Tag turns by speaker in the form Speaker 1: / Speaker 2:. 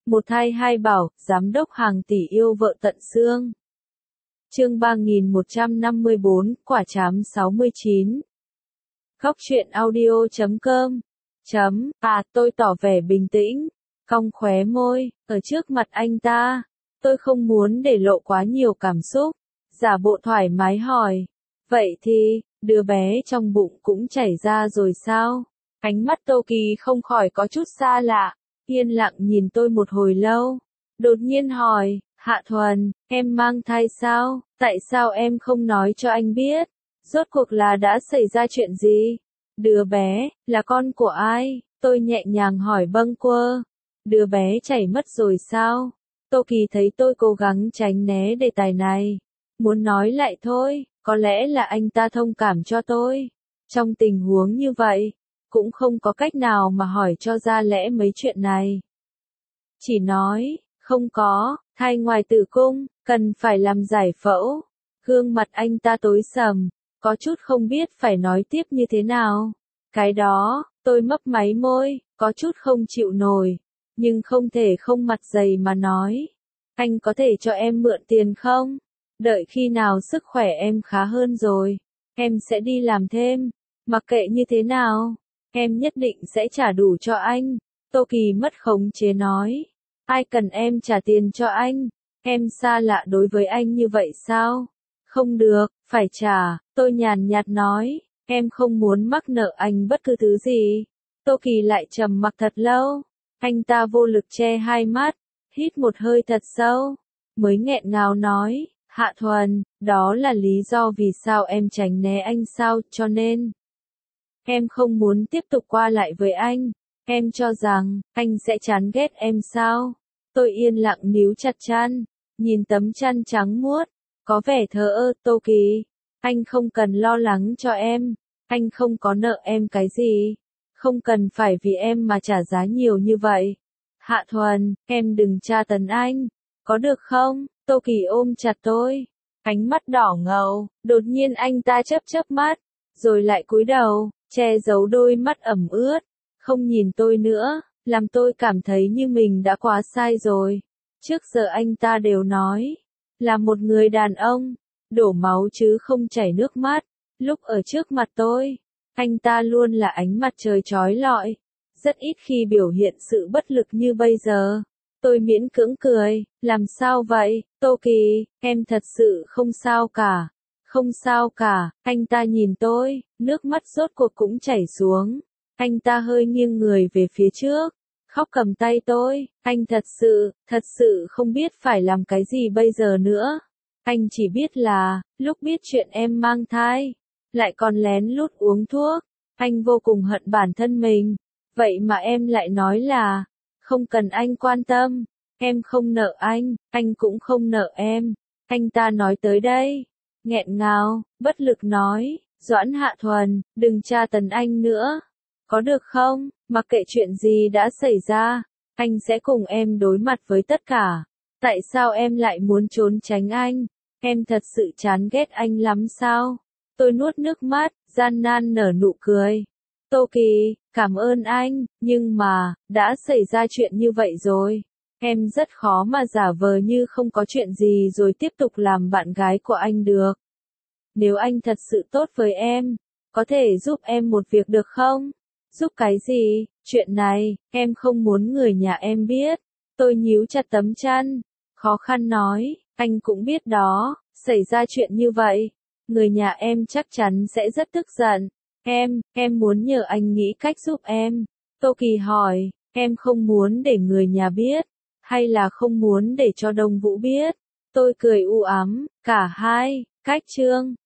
Speaker 1: Một thai hai bảo, giám đốc hàng tỷ yêu vợ tận xương. Chương 3154, quả trám 69. Góc truyện audio.com. Tôi tỏ vẻ bình tĩnh, cong khóe môi, ở trước mặt anh ta. Tôi không muốn để lộ quá nhiều cảm xúc, giả bộ thoải mái hỏi. Vậy thì, đứa bé trong bụng cũng chảy ra rồi sao? Ánh mắt Tô Kỳ không khỏi có chút xa lạ, yên lặng nhìn tôi một hồi lâu. Đột nhiên hỏi, Hạ Thuần, em mang thai sao? Tại sao em không nói cho anh biết? Rốt cuộc là đã xảy ra chuyện gì? Đứa bé, là con của ai? Tôi nhẹ nhàng hỏi bâng quơ. Đứa bé chảy mất rồi sao? Tô Kỳ thấy tôi cố gắng tránh né đề tài này. Muốn nói lại thôi, có lẽ là anh ta thông cảm cho tôi. Trong tình huống như vậy, cũng không có cách nào mà hỏi cho ra lẽ mấy chuyện này. Chỉ nói, không có, thai ngoài tử cung, cần phải làm giải phẫu. Gương mặt anh ta tối sầm, có chút không biết phải nói tiếp như thế nào. Cái đó, tôi mấp máy môi, có chút không chịu nổi, nhưng không thể không mặt dày mà nói. Anh có thể cho em mượn tiền không? Đợi khi nào sức khỏe em khá hơn rồi, em sẽ đi làm thêm. Mặc kệ như thế nào, em nhất định sẽ trả đủ cho anh. Tô Kỳ mất khống chế nói. Ai cần em trả tiền cho anh? Em xa lạ đối với anh như vậy sao? Không được, phải trả. Tôi nhàn nhạt nói. Em không muốn mắc nợ anh bất cứ thứ gì. Tô Kỳ lại trầm mặc thật lâu. Anh ta vô lực che hai mắt, hít một hơi thật sâu, mới nghẹn ngào nói. Hạ Thuần, đó là lý do vì sao em tránh né anh sao, cho nên em không muốn tiếp tục qua lại với anh. Em cho rằng, anh sẽ chán ghét em sao? Tôi yên lặng níu chặt chăn, nhìn tấm chăn trắng muốt, có vẻ thờ ơ. Tô Kỳ, anh không cần lo lắng cho em, anh không có nợ em cái gì, không cần phải vì em mà trả giá nhiều như vậy. Hạ Thuần, em đừng tra tấn anh, có được không? Tô Kỳ ôm chặt tôi, ánh mắt đỏ ngầu, đột nhiên anh ta chớp mắt, rồi lại cúi đầu, che giấu đôi mắt ẩm ướt, không nhìn tôi nữa, làm tôi cảm thấy như mình đã quá sai rồi. Trước giờ anh ta đều nói, là một người đàn ông, đổ máu chứ không chảy nước mắt. Lúc ở trước mặt tôi, anh ta luôn là ánh mặt trời chói lọi, rất ít khi biểu hiện sự bất lực như bây giờ. Tôi miễn cưỡng cười, làm sao vậy, Tô Kỳ, em thật sự không sao cả. Không sao cả, anh ta nhìn tôi, nước mắt rốt cuộc cũng chảy xuống. Anh ta hơi nghiêng người về phía trước, khóc cầm tay tôi, anh thật sự không biết phải làm cái gì bây giờ nữa. Anh chỉ biết là, lúc biết chuyện em mang thai, lại còn lén lút uống thuốc, anh vô cùng hận bản thân mình. Vậy mà em lại nói là, không cần anh quan tâm, em không nợ anh cũng không nợ em. Anh ta nói tới đây, nghẹn ngào, bất lực nói, Doãn Hạ Thuần, đừng tra tấn anh nữa. Có được không? Mặc kệ chuyện gì đã xảy ra, anh sẽ cùng em đối mặt với tất cả. Tại sao em lại muốn trốn tránh anh? Em thật sự chán ghét anh lắm sao? Tôi nuốt nước mắt, gian nan nở nụ cười. Tô Kỳ, cảm ơn anh, nhưng mà, đã xảy ra chuyện như vậy rồi. Em rất khó mà giả vờ như không có chuyện gì rồi tiếp tục làm bạn gái của anh được. Nếu anh thật sự tốt với em, có thể giúp em một việc được không? Giúp cái gì? Chuyện này, em không muốn người nhà em biết. Tôi nhíu chặt tấm chăn, khó khăn nói, anh cũng biết đó, xảy ra chuyện như vậy, người nhà em chắc chắn sẽ rất tức giận. Em muốn nhờ anh nghĩ cách giúp em. Tô Kỳ hỏi, em không muốn để người nhà biết, hay là không muốn để cho Đông Vũ biết? Tôi cười u ám, cả hai, cách chương.